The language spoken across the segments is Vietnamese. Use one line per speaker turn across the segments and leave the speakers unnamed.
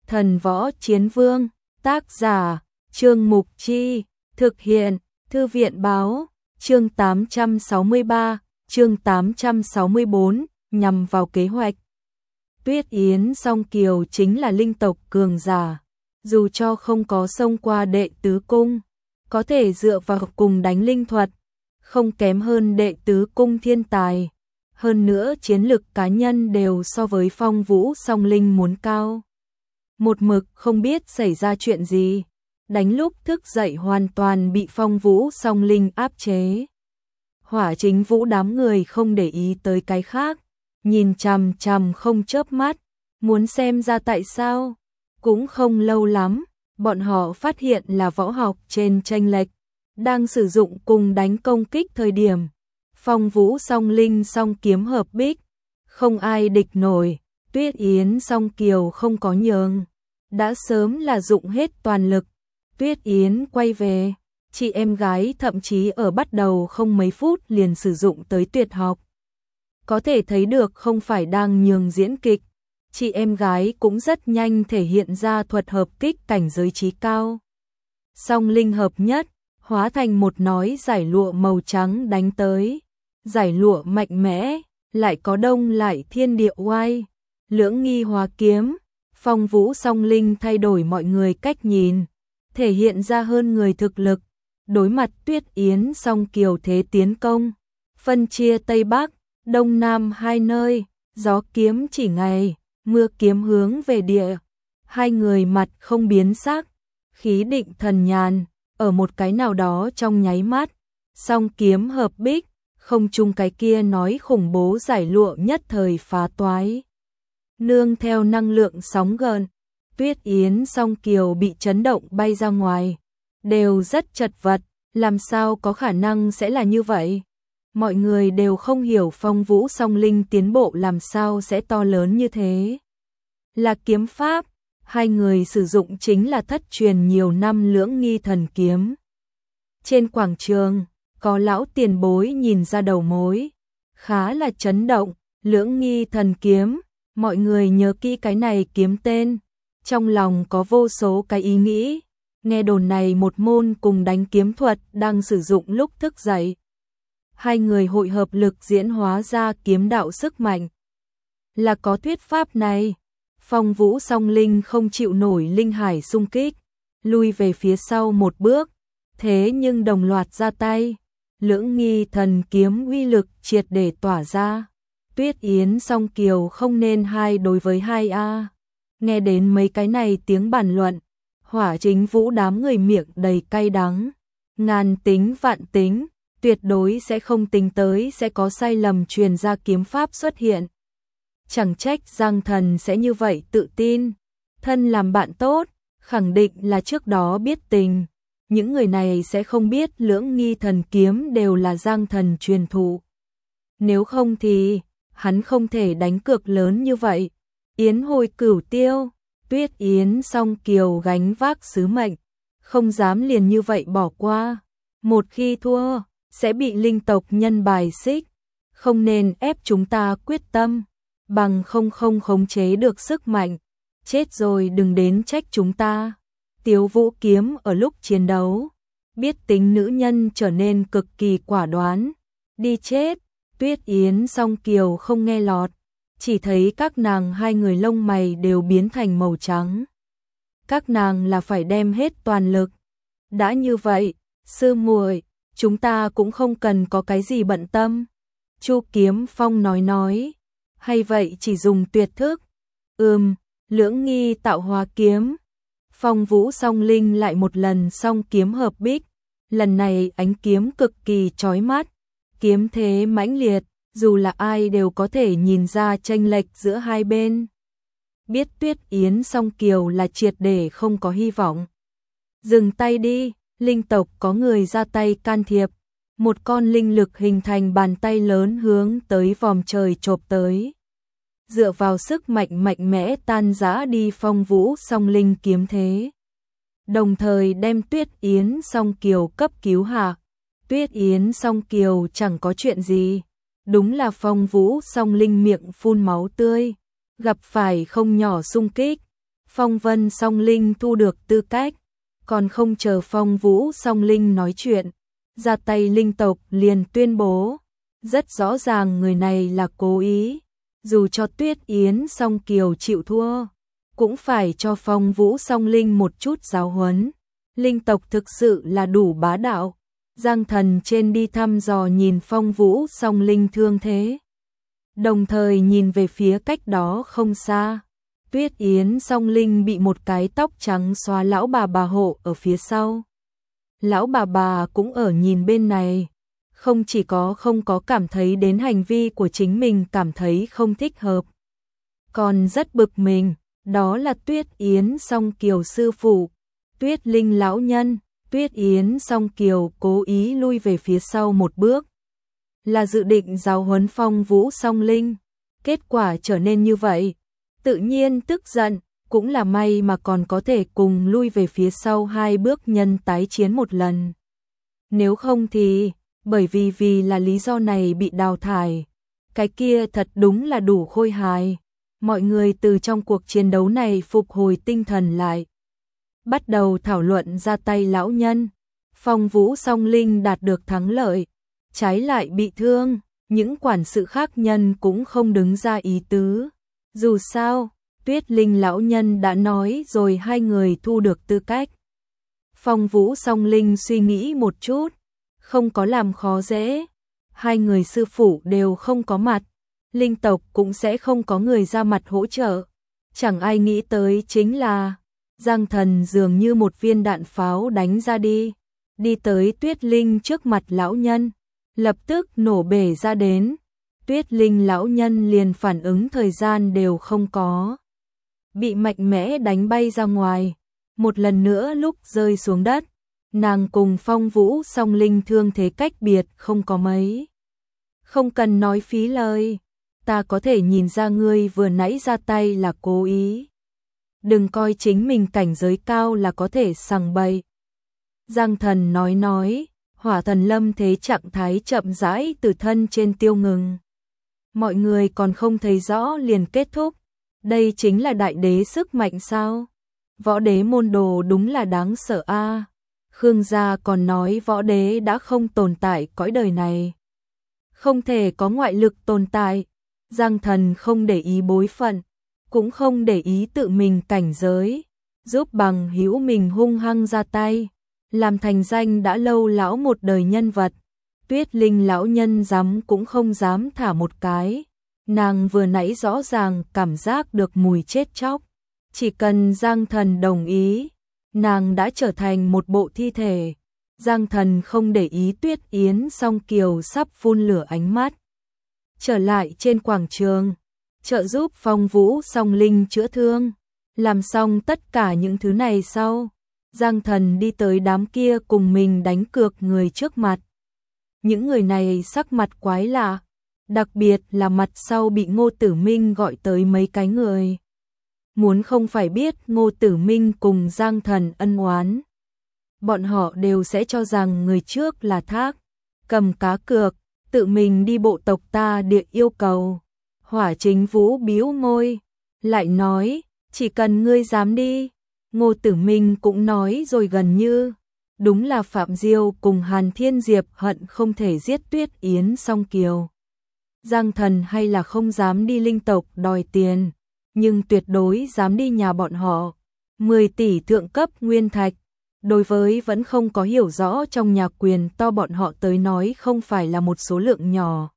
Thần võ chiến vương, tác giả, Trương Mục Chi, thực hiện, Thư viện báo, chương 863, chương 864, nhằm vào kế hoạch. Tuyết Yến Song Kiều chính là linh tộc cường giả, dù cho không có xông qua đệ tứ cung, có thể dựa vào cùng đánh linh thuật, không kém hơn đệ tứ cung thiên tài. Hơn nữa chiến lực cá nhân đều so với Phong Vũ Song Linh muốn cao. Một mực không biết xảy ra chuyện gì, đánh lúc thức dậy hoàn toàn bị Phong Vũ Song Linh áp chế. Hỏa Chính Vũ đám người không để ý tới cái khác, nhìn chằm chằm không chớp mắt, muốn xem ra tại sao. Cũng không lâu lắm, bọn họ phát hiện là võ học trên chênh lệch, đang sử dụng cùng đánh công kích thời điểm. Phong Vũ Song Linh song kiếm hợp bích, không ai địch nổi. Tuyết Yến Song Kiều không có nhường, đã sớm là dụng hết toàn lực. Tuyết Yến quay về, chị em gái thậm chí ở bắt đầu không mấy phút liền sử dụng tới tuyệt học. Có thể thấy được không phải đang nhường diễn kịch, chị em gái cũng rất nhanh thể hiện ra thuật hợp kích cảnh giới trí cao. Song linh hợp nhất, hóa thành một nói giải lụa màu trắng đánh tới. Giải lụa mạnh mẽ, lại có đông lại thiên địa oai. Lưỡng nghi hóa kiếm, Phong Vũ Song Linh thay đổi mọi người cách nhìn, thể hiện ra hơn người thực lực. Đối mặt Tuyết Yến Song Kiều thế tiến công, phân chia Tây Bắc, Đông Nam hai nơi, gió kiếm chỉ ngày, mưa kiếm hướng về địa. Hai người mặt không biến sắc, khí định thần nhàn, ở một cái nào đó trong nháy mắt, song kiếm hợp bích, không chung cái kia nói khủng bố giải lụa nhất thời phá toái. Nương theo năng lượng sóng gợn, Tuyết Yến Song Kiều bị chấn động bay ra ngoài, đều rất chật vật, làm sao có khả năng sẽ là như vậy? Mọi người đều không hiểu Phong Vũ Song Linh tiến bộ làm sao sẽ to lớn như thế. Là kiếm pháp, hai người sử dụng chính là thất truyền nhiều năm lưỡng nghi thần kiếm. Trên quảng trường, có lão tiền bối nhìn ra đầu mối, khá là chấn động, lưỡng nghi thần kiếm, mọi người nhớ kỹ cái này kiếm tên, trong lòng có vô số cái ý nghĩ, nghe đồn này một môn cùng đánh kiếm thuật đang sử dụng lúc thức dậy. Hai người hội hợp lực diễn hóa ra kiếm đạo sức mạnh. Là có thuyết pháp này, Phong Vũ Song Linh không chịu nổi linh hải xung kích, lui về phía sau một bước, thế nhưng đồng loạt ra tay. Lưỡng nghi thần kiếm uy lực triệt để tỏa ra. Tuyết Yến Song Kiều không nên hai đối với hai a. Nghe đến mấy cái này tiếng bàn luận, Hỏa Chính Vũ đám người miệng đầy cay đắng. Ngàn tính vạn tính, tuyệt đối sẽ không tính tới sẽ có sai lầm truyền ra kiếm pháp xuất hiện. Chẳng trách Giang Thần sẽ như vậy tự tin. Thân làm bạn tốt, khẳng định là trước đó biết tình. Những người này sẽ không biết lưỡng nghi thần kiếm đều là Giang Thần truyền thụ. Nếu không thì, hắn không thể đánh cược lớn như vậy. Yến hồi cửu tiêu, Tuyết Yến Song Kiều gánh vác sứ mệnh, không dám liền như vậy bỏ qua. Một khi thua, sẽ bị linh tộc nhân bài xích. Không nên ép chúng ta quyết tâm, bằng không khống chế được sức mạnh. Chết rồi đừng đến trách chúng ta. Tiếu Vũ Kiếm ở lúc chiến đấu, biết tính nữ nhân trở nên cực kỳ quả đoán. Đi chết, Tuyết Yến Song Kiều không nghe lọt, chỉ thấy các nàng hai người lông mày đều biến thành màu trắng. Các nàng là phải đem hết toàn lực. Đã như vậy, sư muội, chúng ta cũng không cần có cái gì bận tâm. Chu Kiếm Phong nói, hay vậy chỉ dùng tuyệt thức. Lưỡng nghi tạo hóa kiếm. Phong Vũ Song Linh lại một lần song kiếm hợp bích, lần này ánh kiếm cực kỳ chói mắt, kiếm thế mãnh liệt, dù là ai đều có thể nhìn ra chênh lệch giữa hai bên. Biết Tuyết Yến Song Kiều là triệt để không có hy vọng. Dừng tay đi, linh tộc có người ra tay can thiệp, một con linh lực hình thành bàn tay lớn hướng tới vòm trời chộp tới. Dựa vào sức mạnh mạnh mẽ tan rã đi Phong Vũ Song Linh kiếm thế. Đồng thời đem Tuyết Yến Song Kiều cấp cứu hạ. Tuyết Yến Song Kiều chẳng có chuyện gì. Đúng là Phong Vũ Song Linh miệng phun máu tươi. Gặp phải không nhỏ xung kích. Phong Vân Song Linh thu được tư cách, còn không chờ Phong Vũ Song Linh nói chuyện, ra tay linh tộc liền tuyên bố, rất rõ ràng người này là cố ý, dù cho Tuyết Yến Song Kiều chịu thua, cũng phải cho Phong Vũ Song Linh một chút giáo huấn. Linh tộc thực sự là đủ bá đạo. Giang Thần trên đi thăm dò nhìn Phong Vũ Song Linh thương thế, đồng thời nhìn về phía cách đó không xa. Tuyết Yến Song Linh bị một cái tóc trắng xóa lão bà hộ ở phía sau. Lão bà cũng ở nhìn bên này, không chỉ không có cảm thấy đến hành vi của chính mình cảm thấy không thích hợp, còn rất bực mình, đó là Tuyết Yến Song Kiều sư phụ, Tuyết Linh lão nhân. Tuyết Yến Song Kiều cố ý lui về phía sau một bước, là dự định giáo huấn Phong Vũ Song Linh, kết quả trở nên như vậy, tự nhiên tức giận, cũng là may mà còn có thể cùng lui về phía sau 2 bước nhân tái chiến một lần. Nếu không thì, bởi vì là lý do này bị đào thải, cái kia thật đúng là đủ khôi hài. Mọi người từ trong cuộc chiến đấu này phục hồi tinh thần lại, bắt đầu thảo luận ra tay lão nhân. Phong Vũ Song Linh đạt được thắng lợi, trái lại bị thương, những quản sự khác nhân cũng không đứng ra ý tứ. Dù sao, Tuyết Linh lão nhân đã nói rồi 2 người thu được tư cách. Phong Vũ Song Linh suy nghĩ một chút, không có làm khó dễ. 2 người sư phụ đều không có mặt, linh tộc cũng sẽ không có người ra mặt hỗ trợ. Chẳng ai nghĩ tới chính là Giang Thần dường như một viên đạn pháo đánh ra đi tới Tuyết Linh trước mặt lão nhân, lập tức nổ bể ra đến. Tuyết Linh lão nhân liền phản ứng thời gian đều không có, bị mạnh mẽ đánh bay ra ngoài. Một lần nữa lúc rơi xuống đất, nàng cùng Phong Vũ Song Linh thương thế cách biệt không có mấy. Không cần nói phí lời, ta có thể nhìn ra ngươi vừa nãy ra tay là cố ý. Đừng coi chính mình cảnh giới cao là có thể sằng bậy. Giang Thần nói, Hỏa Thần Lâm thế trạng thái chậm rãi từ thân trên tiêu ngừng. Mọi người còn không thấy rõ liền kết thúc. Đây chính là đại đế sức mạnh sao? Võ đế môn đồ đúng là đáng sợ a. Khương gia còn nói võ đế đã không tồn tại cõi đời này, không thể có ngoại lực tồn tại. Giang Thần không để ý bối phận, cũng không để ý tự mình cảnh giới, giúp bằng hữu mình hung hăng ra tay, làm thành danh đã lâu lão một đời nhân vật. Tuyết Linh lão nhân dám cũng không dám thả một cái, nàng vừa nãy rõ ràng cảm giác được mùi chết chóc, chỉ cần Giang Thần đồng ý, nàng đã trở thành một bộ thi thể. Giang Thần không để ý Tuyết Yến Song Kiều sắp phun lửa ánh mắt, trở lại trên quảng trường, trợ giúp Phong Vũ Song Linh chữa thương. Làm xong tất cả những thứ này sau, Giang Thần đi tới đám kia cùng mình đánh cược người trước mặt. Những người này sắc mặt quái lạ, đặc biệt là mặt sau bị Ngô Tử Minh gọi tới mấy cái người. Muốn không phải biết Ngô Tử Minh cùng Giang Thần ân oán, bọn họ đều sẽ cho rằng người trước là Thác, cầm cá cược, tự mình đi bộ tộc ta địa yêu cầu. Hỏa Chính Vũ bĩu môi, lại nói, chỉ cần ngươi dám đi. Ngô Tử Minh cũng nói rồi gần như, đúng là Phạm Diêu cùng Hàn Thiên Diệp hận không thể giết Tuyết Yến Song Kiều. Giang Thần hay là không dám đi linh tộc đòi tiền, nhưng tuyệt đối dám đi nhà bọn họ. 10 tỷ thượng cấp nguyên thạch, đối với vẫn không có hiểu rõ trong nhà quyền to bọn họ tới nói không phải là một số lượng nhỏ.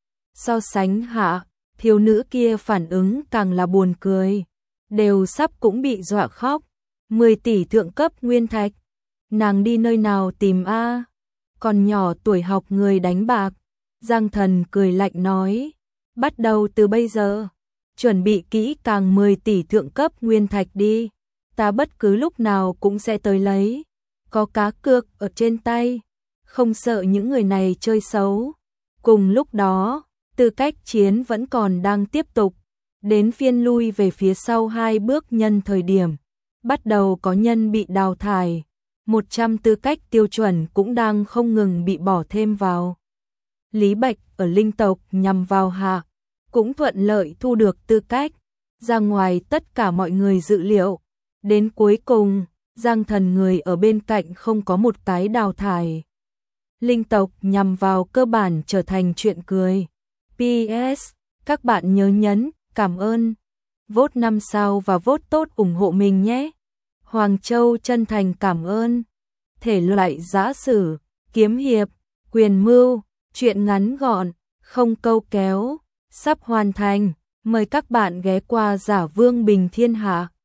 So sánh hạ, thiếu nữ kia phản ứng càng là buồn cười, đều sắp cũng bị dọa khóc. 10 tỷ thượng cấp nguyên thạch, nàng đi nơi nào tìm a? Còn nhỏ tuổi học người đánh bạc. Giang Thần cười lạnh nói, bắt đầu từ bây giờ, chuẩn bị kỹ càng 10 tỷ thượng cấp nguyên thạch đi, ta bất cứ lúc nào cũng sẽ tới lấy. Có cá cược ở trên tay, không sợ những người này chơi xấu. Cùng lúc đó, tư cách chiến vẫn còn đang tiếp tục, đến phiên lui về phía sau 2 bước nhân thời điểm, bắt đầu có nhân bị đào thải, 100 tư cách tiêu chuẩn cũng đang không ngừng bị bỏ thêm vào. Lý Bạch ở linh tộc nhằm vào hạ, cũng thuận lợi thu được tư cách, ra ngoài tất cả mọi người dự liệu. Đến cuối cùng, Giang Thần người ở bên cạnh không có một cái đào thải. Linh tộc nhằm vào cơ bản trở thành chuyện cười. PS, các bạn nhớ nhấn, cảm ơn. Vote 5 sao và vote tốt ủng hộ mình nhé. Hoàng Châu chân thành cảm ơn. Thể loại giã sử, kiếm hiệp, quyền mưu, truyện ngắn gọn, không câu kéo, sắp hoàn thành. Mời các bạn ghé qua Giả Vương Bình Thiên Hạ.